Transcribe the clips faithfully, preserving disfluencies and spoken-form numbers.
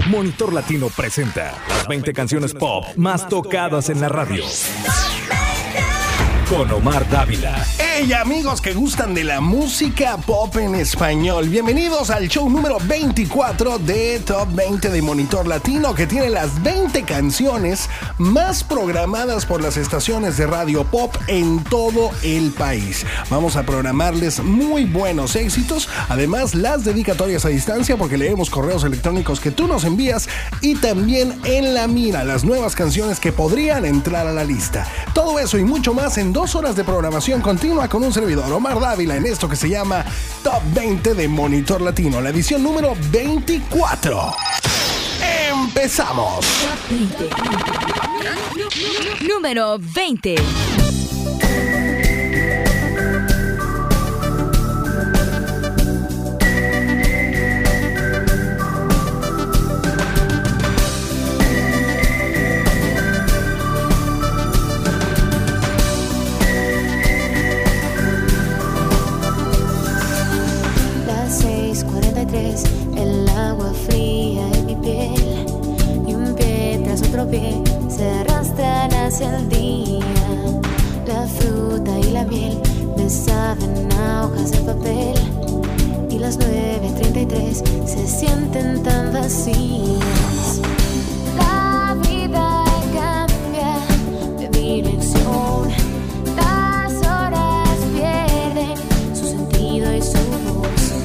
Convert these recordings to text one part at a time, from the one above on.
Monitor Latino presenta las veinte canciones pop más tocadas en la radio. Con Omar Dávila. Hey amigos que gustan de la música pop en español, bienvenidos al show número veinticuatro de Top veinte de Monitor Latino, que tiene las veinte canciones más programadas por las estaciones de radio pop en todo el país. Vamos a programarles muy buenos éxitos, además las dedicatorias a distancia, porque leemos correos electrónicos que tú nos envías, y también en la mira las nuevas canciones que podrían entrar a la lista. Todo eso y mucho más en dos horas de programación continua con un servidor, Omar Dávila, en esto que se llama Top veinte de Monitor Latino, la edición número veinticuatro. ¡Empezamos! Top veinte. Número veinte. El agua fría en mi piel y un pie tras otro pie se arrastran hacia el día. La fruta y la miel me saben a hojas de papel y las nueve treinta y tres se sienten tan vacías. La vida cambia de dirección, las horas pierden su sentido y su voz.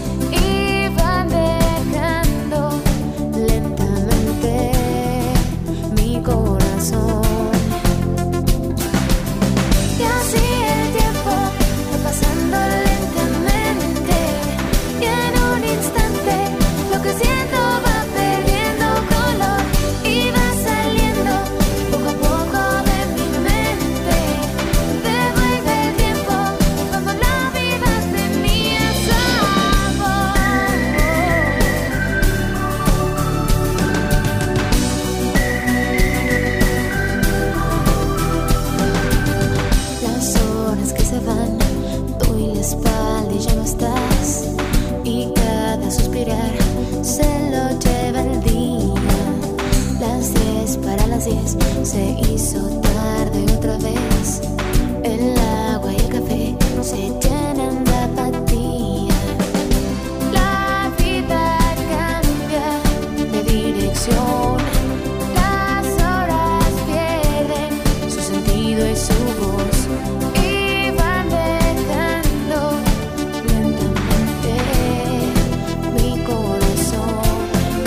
Se hizo tarde otra vez. El agua y el café se llenan de apatía. La vida cambia de dirección. Las horas pierden su sentido y su voz y van dejando lentamente mi corazón.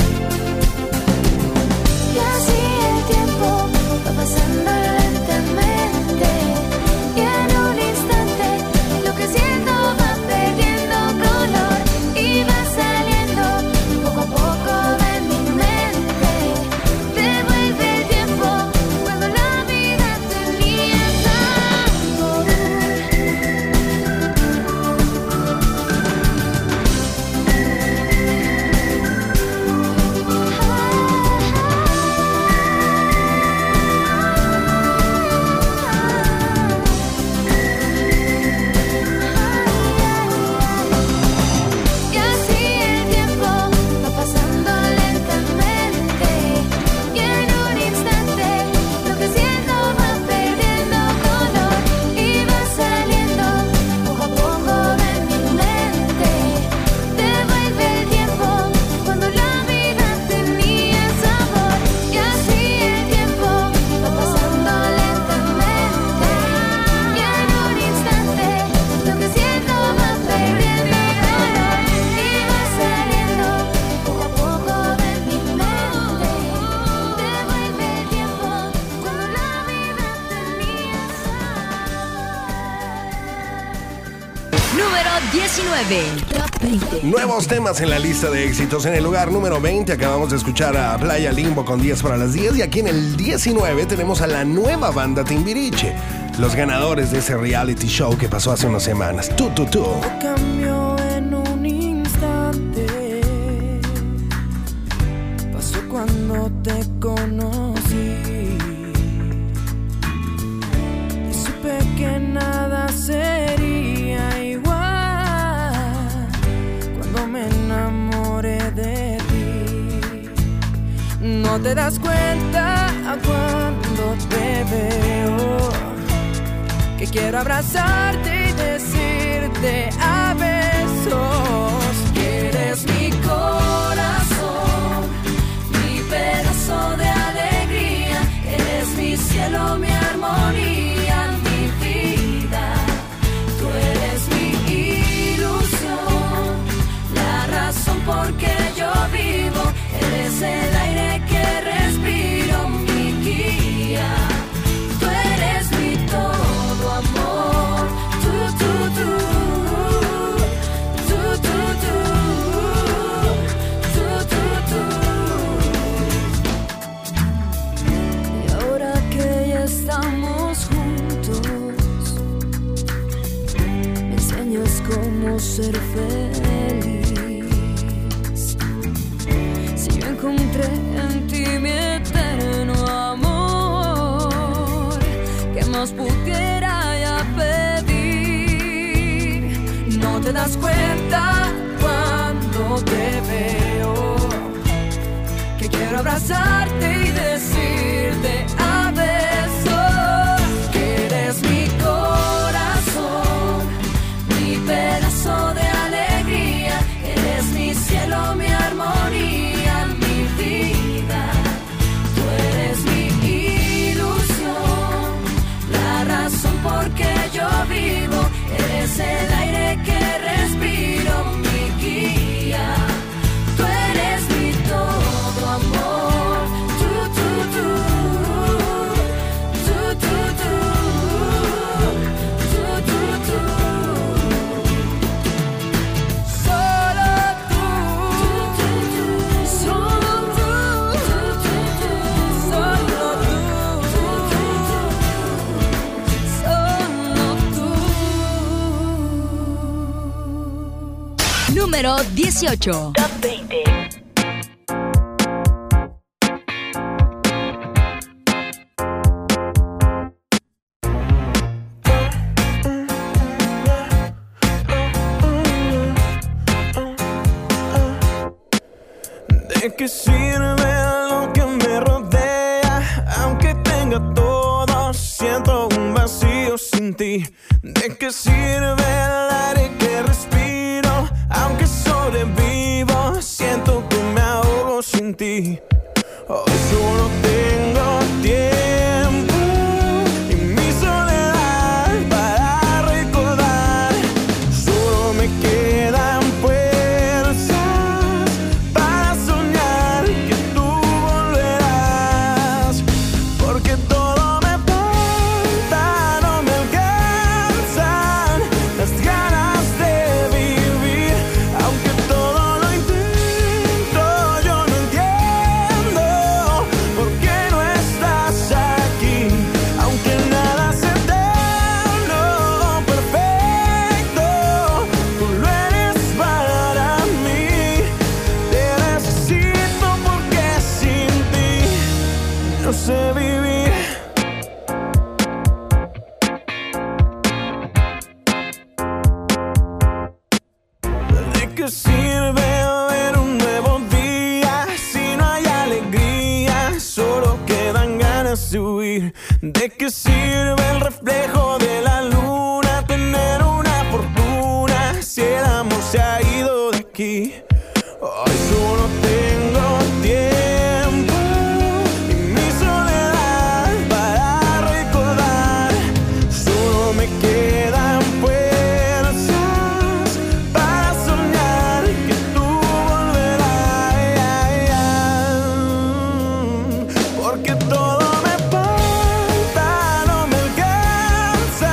Y así el tiempo va pasando lentamente y en un instante lo que siento va perdiendo color y va saliendo poco a poco de mi mente. Devuelve el tiempo cuando la vida tenía sabor. Y así el tiempo va pasando lentamente y en un instante lo que siento va perdiendo color y va saliendo poco a poco de mi mente. Devuelve el tiempo cuando la vida tenía sabor. Y así el tiempo va pasando lentamente y en un instante lo que siento va perdiendo color y va saliendo poco a poco de mi mente. Devuelve el tiempo cuando la vida tenía sabor. Número diecinueve. Top veinte. Nuevos temas en la lista de éxitos. En el lugar número veinte acabamos de escuchar a Playa Limbo con diez para las diez, y aquí en el diecinueve tenemos a la nueva banda Timbiriche, los ganadores de ese reality show que pasó hace unas semanas. Tú, tú, tú. Cambió en un instante, pasó cuando te conocí y supe que nada sería igual cuando me enamoré de ti. No te das cuenta cuando te veo que quiero abrazarte y decirte a besos que eres mi corazón, mi pedazo de alegría, eres mi cielo, mi armonía, mi vida. Tú eres mi ilusión, la razón por que yo vivo, eres el aire que respiro, mi guía. Tú eres mi todo, amor. Tú, tú, tú. Tú, tú, tú. Tú, tú, tú. Y ahora que ya estamos juntos, me enseñas cómo ser feliz. Si yo encontré en ti mi eterno amor, ¿qué más pudiera ya pedir? No te das cuenta cuando te veo que quiero abrazarte y decirte a besos que eres mi corazón, mi pedazo de alegría, eres mi cielo, mi armonía, mi vida. Tú eres mi ilusión, la razón por que yo vivo, eres el aire que respiro, mi guía. Tú eres mi todo, amor. Tú, tú, tú. Tú, tú, tú. Tú, tú, tú. Solo tú. Tú, tú, tú. Solo tú. Tú, tú, tú. Solo tú. Tú, tú, tú. Solo tú. Número dieciocho. Top veinte. ¿De qué sirve lo que me rodea? Aunque tenga todo, siento un vacío sin ti. ¿De qué sirve el aire que respiro? Aunque sobrevivo, siento que me ahogo sin ti. Hoy solo tengo tiempo y mi soledad para recordar. Solo me quedan fuerzas para soñar que tú volverás. Porque todo me falta, no me alcanzan las ganas de vivir. Aunque todo lo intento, yo no entiendo por qué no estás aquí. Aunque nada es eterno o perfecto, tú lo eres para mí. Te necesito porque sin ti no sé vivir. ¿De qué sirve ver un nuevo día si no hay alegría? Solo quedan ganas de huir. ¿De qué sirve el reflejo de la luna? Tener una fortuna si el amor se ha ido de aquí. Hoy solo tengo tiempo y mi soledad para recordar. Solo me quedan fuerzas para soñar que tú volverás. Porque todo me falta, no me alcanza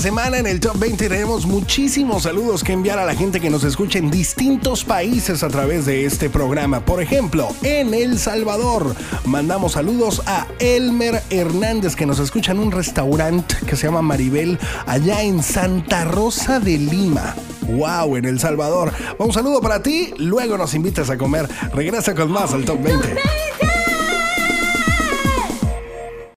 semana en el Top veinte tenemos muchísimos saludos que enviar a la gente que nos escucha en distintos países a través de este programa. Por ejemplo, en El Salvador mandamos saludos a Elmer Hernández, que nos escucha en un restaurante que se llama Maribel, allá en Santa Rosa de Lima. Wow, en El Salvador. Un saludo para ti, luego nos invitas a comer. Regresa con más al Top veinte.